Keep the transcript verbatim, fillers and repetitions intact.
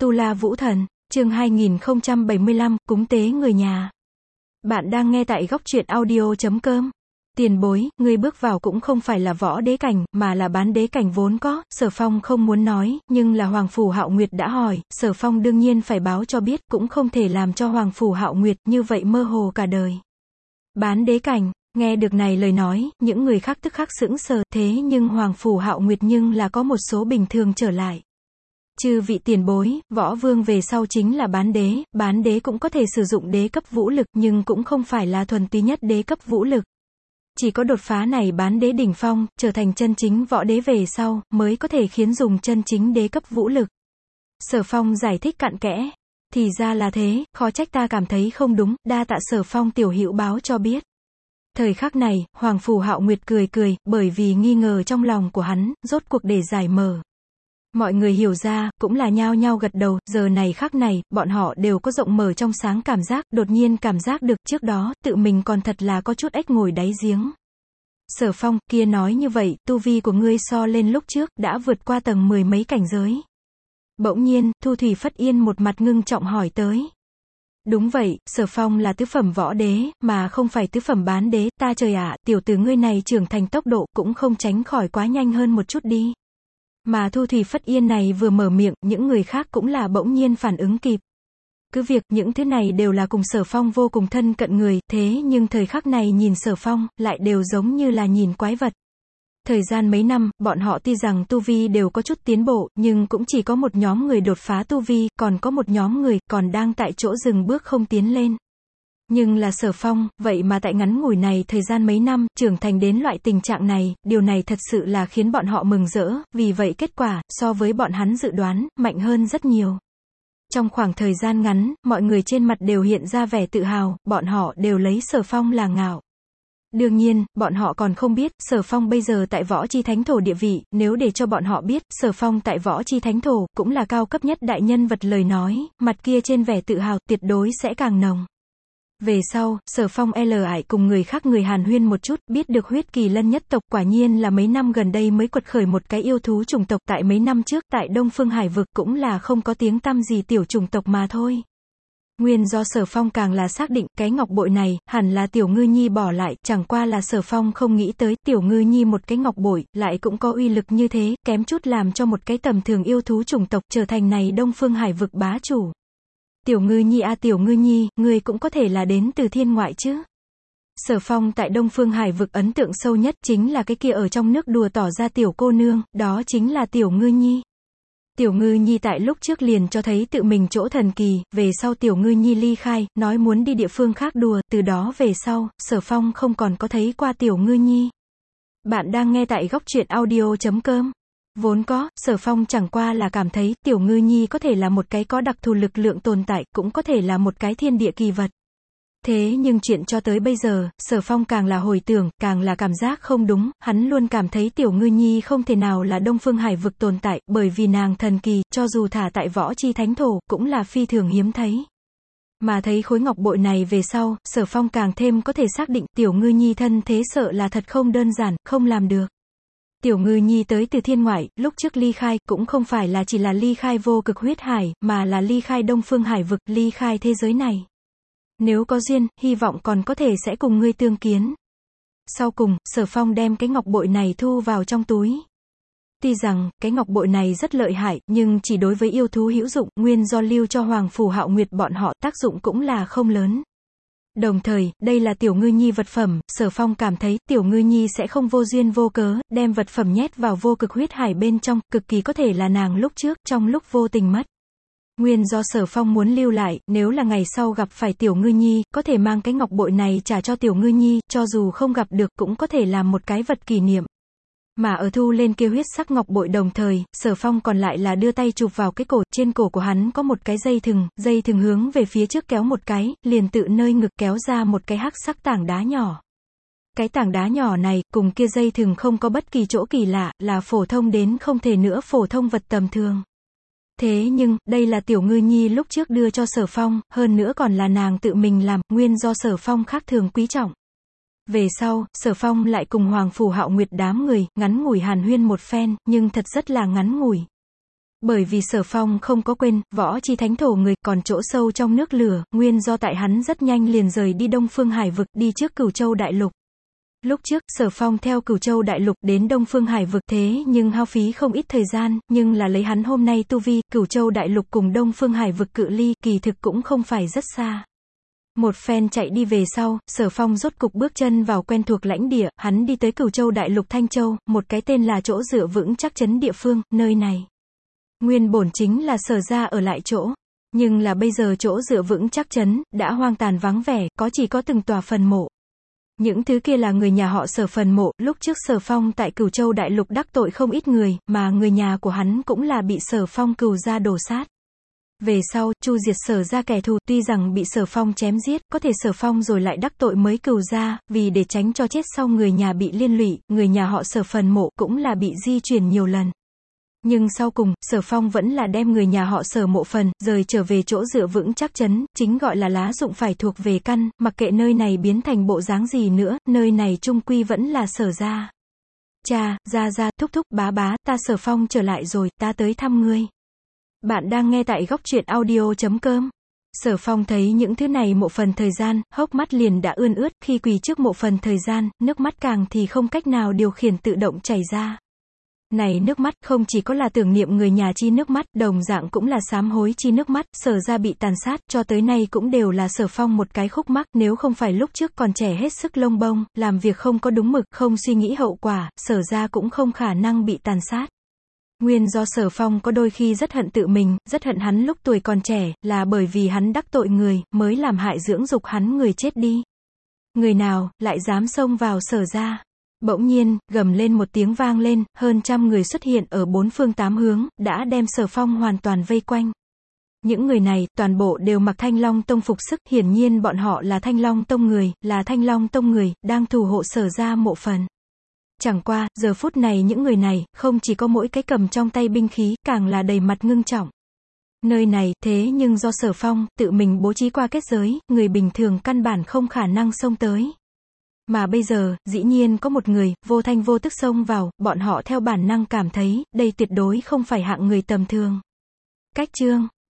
Tu La Vũ Thần, chương hai nghìn không trăm bảy mươi lăm, cúng tế người nhà. Bạn đang nghe tại góc truyện audio chấm com. Tiền bối, ngươi bước vào cũng không phải là võ đế cảnh, mà là bán đế cảnh vốn có. Sở Phong không muốn nói, nhưng là Hoàng Phủ Hạo Nguyệt đã hỏi, Sở Phong đương nhiên phải báo cho biết, cũng không thể làm cho Hoàng Phủ Hạo Nguyệt như vậy mơ hồ cả đời. Bán đế cảnh, nghe được này lời nói, những người khác tức khắc sững sờ, thế nhưng Hoàng Phủ Hạo Nguyệt nhưng là có một số bình thường trở lại. Chư vị tiền bối, võ vương về sau chính là bán đế, bán đế cũng có thể sử dụng đế cấp vũ lực, nhưng cũng không phải là thuần túy nhất đế cấp vũ lực. Chỉ có đột phá này bán đế đỉnh phong, trở thành chân chính võ đế về sau, mới có thể khiến dùng chân chính đế cấp vũ lực. Sở Phong giải thích cặn kẽ. Thì ra là thế, khó trách ta cảm thấy không đúng, đa tạ Sở Phong tiểu hữu báo cho biết. Thời khắc này, Hoàng Phủ Hạo Nguyệt cười cười, bởi vì nghi ngờ trong lòng của hắn, rốt cuộc để giải mở. Mọi người hiểu ra, cũng là nhao nhao gật đầu, giờ này khắc này, bọn họ đều có rộng mở trong sáng cảm giác, đột nhiên cảm giác được trước đó, tự mình còn thật là có chút ếch ngồi đáy giếng. Sở Phong, kia nói như vậy, tu vi của ngươi so lên lúc trước, đã vượt qua tầng mười mấy cảnh giới. Bỗng nhiên, Thu Thủy Phất Yên một mặt ngưng trọng hỏi tới. Đúng vậy, Sở Phong là tứ phẩm võ đế, mà không phải tứ phẩm bán đế, ta trời ạ, tiểu tử ngươi này trưởng thành tốc độ, cũng không tránh khỏi quá nhanh hơn một chút đi. Mà Thu Thủy Phất Yên này vừa mở miệng, những người khác cũng là bỗng nhiên phản ứng kịp. Cứ việc, những thứ này đều là cùng Sở Phong vô cùng thân cận người, thế nhưng thời khắc này nhìn Sở Phong, lại đều giống như là nhìn quái vật. Thời gian mấy năm, bọn họ tuy rằng tu vi đều có chút tiến bộ, nhưng cũng chỉ có một nhóm người đột phá tu vi, còn có một nhóm người, còn đang tại chỗ dừng bước không tiến lên. Nhưng là Sở Phong, vậy mà tại ngắn ngủi này thời gian mấy năm, trưởng thành đến loại tình trạng này, điều này thật sự là khiến bọn họ mừng rỡ, vì vậy kết quả, so với bọn hắn dự đoán, mạnh hơn rất nhiều. Trong khoảng thời gian ngắn, mọi người trên mặt đều hiện ra vẻ tự hào, bọn họ đều lấy Sở Phong là ngạo. Đương nhiên, bọn họ còn không biết, Sở Phong bây giờ tại võ chi thánh thổ địa vị, nếu để cho bọn họ biết, Sở Phong tại võ chi thánh thổ, cũng là cao cấp nhất đại nhân vật lời nói, mặt kia trên vẻ tự hào, tuyệt đối sẽ càng nồng. Về sau, Sở Phong L ải cùng người khác người Hàn huyên một chút, biết được huyết kỳ lân nhất tộc quả nhiên là mấy năm gần đây mới quật khởi một cái yêu thú chủng tộc, tại mấy năm trước tại Đông Phương Hải vực cũng là không có tiếng tăm gì tiểu chủng tộc mà thôi. Nguyên do Sở Phong càng là xác định, cái ngọc bội này, hẳn là Tiểu Ngư Nhi bỏ lại, chẳng qua là Sở Phong không nghĩ tới, Tiểu Ngư Nhi một cái ngọc bội, lại cũng có uy lực như thế, kém chút làm cho một cái tầm thường yêu thú chủng tộc trở thành này Đông Phương Hải vực bá chủ. Tiểu Ngư Nhi a à, Tiểu Ngư Nhi, ngươi cũng có thể là đến từ thiên ngoại chứ. Sở Phong tại Đông Phương Hải vực ấn tượng sâu nhất chính là cái kia ở trong nước đùa tỏ ra tiểu cô nương, đó chính là Tiểu Ngư Nhi. Tiểu Ngư Nhi tại lúc trước liền cho thấy tự mình chỗ thần kỳ, về sau Tiểu Ngư Nhi ly khai, nói muốn đi địa phương khác đùa, từ đó về sau, Sở Phong không còn có thấy qua Tiểu Ngư Nhi. Bạn đang nghe tại góc truyện audio chấm com. Vốn có, Sở Phong chẳng qua là cảm thấy, Tiểu Ngư Nhi có thể là một cái có đặc thù lực lượng tồn tại, cũng có thể là một cái thiên địa kỳ vật. Thế nhưng chuyện cho tới bây giờ, Sở Phong càng là hồi tưởng, càng là cảm giác không đúng, hắn luôn cảm thấy Tiểu Ngư Nhi không thể nào là Đông Phương Hải vực tồn tại, bởi vì nàng thần kỳ, cho dù thả tại võ chi thánh thổ, cũng là phi thường hiếm thấy. Mà thấy khối ngọc bội này về sau, Sở Phong càng thêm có thể xác định, Tiểu Ngư Nhi thân thế sợ là thật không đơn giản, không làm được. Tiểu Ngư Nhi tới từ thiên ngoại, lúc trước ly khai, cũng không phải là chỉ là ly khai vô cực huyết hải, mà là ly khai Đông Phương Hải vực, ly khai thế giới này. Nếu có duyên, hy vọng còn có thể sẽ cùng ngươi tương kiến. Sau cùng, Sở Phong đem cái ngọc bội này thu vào trong túi. Tuy rằng, cái ngọc bội này rất lợi hại, nhưng chỉ đối với yêu thú hữu dụng, nguyên do lưu cho Hoàng Phủ Hạo Nguyệt bọn họ, tác dụng cũng là không lớn. Đồng thời, đây là Tiểu Ngư Nhi vật phẩm, Sở Phong cảm thấy, Tiểu Ngư Nhi sẽ không vô duyên vô cớ, đem vật phẩm nhét vào vô cực huyết hải bên trong, cực kỳ có thể là nàng lúc trước, trong lúc vô tình mất. Nguyên do Sở Phong muốn lưu lại, nếu là ngày sau gặp phải Tiểu Ngư Nhi, có thể mang cái ngọc bội này trả cho Tiểu Ngư Nhi, cho dù không gặp được, cũng có thể làm một cái vật kỷ niệm. Mà ở thu lên kia huyết sắc ngọc bội đồng thời, Sở Phong còn lại là đưa tay chụp vào cái cổ, trên cổ của hắn có một cái dây thừng, dây thừng hướng về phía trước kéo một cái, liền tự nơi ngực kéo ra một cái hắc sắc tảng đá nhỏ. Cái tảng đá nhỏ này, cùng kia dây thừng không có bất kỳ chỗ kỳ lạ, là phổ thông đến không thể nữa phổ thông vật tầm thường. Thế nhưng, đây là Tiểu Ngư Nhi lúc trước đưa cho Sở Phong, hơn nữa còn là nàng tự mình làm, nguyên do Sở Phong khác thường quý trọng. Về sau, Sở Phong lại cùng Hoàng Phủ Hạo Nguyệt đám người, ngắn ngủi hàn huyên một phen, nhưng thật rất là ngắn ngủi. Bởi vì Sở Phong không có quên, võ chi thánh thổ người, còn chỗ sâu trong nước lửa, nguyên do tại hắn rất nhanh liền rời đi Đông Phương Hải vực, đi trước Cửu Châu Đại Lục. Lúc trước, Sở Phong theo Cửu Châu Đại Lục đến Đông Phương Hải vực thế nhưng hao phí không ít thời gian, nhưng là lấy hắn hôm nay tu vi, Cửu Châu Đại Lục cùng Đông Phương Hải vực cự ly, kỳ thực cũng không phải rất xa. Một phen chạy đi về sau, Sở Phong rốt cục bước chân vào quen thuộc lãnh địa, hắn đi tới Cửu Châu Đại Lục Thanh Châu, một cái tên là chỗ dựa vững chắc trấn địa phương, nơi này. Nguyên bổn chính là Sở gia ở lại chỗ. Nhưng là bây giờ chỗ dựa vững chắc trấn, đã hoang tàn vắng vẻ, có chỉ có từng tòa phần mộ. Những thứ kia là người nhà họ Sở phần mộ, lúc trước Sở Phong tại Cửu Châu Đại Lục đắc tội không ít người, mà người nhà của hắn cũng là bị Sở Phong cừu gia đổ sát. Về sau, chu diệt Sở gia kẻ thù, tuy rằng bị Sở Phong chém giết, có thể Sở Phong rồi lại đắc tội mới cừu gia, vì để tránh cho chết sau người nhà bị liên lụy, người nhà họ Sở phần mộ cũng là bị di chuyển nhiều lần. Nhưng sau cùng, Sở Phong vẫn là đem người nhà họ Sở mộ phần, rời trở về chỗ dựa vững chắc trấn, chính gọi là lá dụng phải thuộc về căn, mặc kệ nơi này biến thành bộ dáng gì nữa, nơi này chung quy vẫn là Sở gia. Cha, gia gia, thúc thúc, bá bá, ta Sở Phong trở lại rồi, ta tới thăm ngươi. Bạn đang nghe tại góc truyện audio chấm com. Sở Phong thấy những thứ này mộ phần thời gian, hốc mắt liền đã ươn ướt, khi quỳ trước mộ phần thời gian, nước mắt càng thì không cách nào điều khiển tự động chảy ra. Này nước mắt không chỉ có là tưởng niệm người nhà chi nước mắt, đồng dạng cũng là sám hối chi nước mắt, Sở gia bị tàn sát, cho tới nay cũng đều là Sở Phong một cái khúc mắc, nếu không phải lúc trước còn trẻ hết sức lông bông, làm việc không có đúng mực, không suy nghĩ hậu quả, Sở gia cũng không khả năng bị tàn sát. Nguyên do Sở Phong có đôi khi rất hận tự mình, rất hận hắn lúc tuổi còn trẻ, là bởi vì hắn đắc tội người, mới làm hại dưỡng dục hắn người chết đi. Người nào, lại dám xông vào Sở gia? Bỗng nhiên, gầm lên một tiếng vang lên, hơn trăm người xuất hiện ở bốn phương tám hướng, đã đem Sở Phong hoàn toàn vây quanh. Những người này, toàn bộ đều mặc Thanh Long Tông phục sức, hiển nhiên bọn họ là Thanh Long Tông người, là Thanh Long Tông người, đang thủ hộ Sở gia mộ phần. Chẳng qua, giờ phút này những người này, không chỉ có mỗi cái cầm trong tay binh khí, càng là đầy mặt ngưng trọng. Nơi này, thế nhưng do Sở Phong, tự mình bố trí qua kết giới, người bình thường căn bản không khả năng xông tới. Mà bây giờ, dĩ nhiên có một người, vô thanh vô tức xông vào, bọn họ theo bản năng cảm thấy, đây tuyệt đối không phải hạng người tầm thường. Cách chương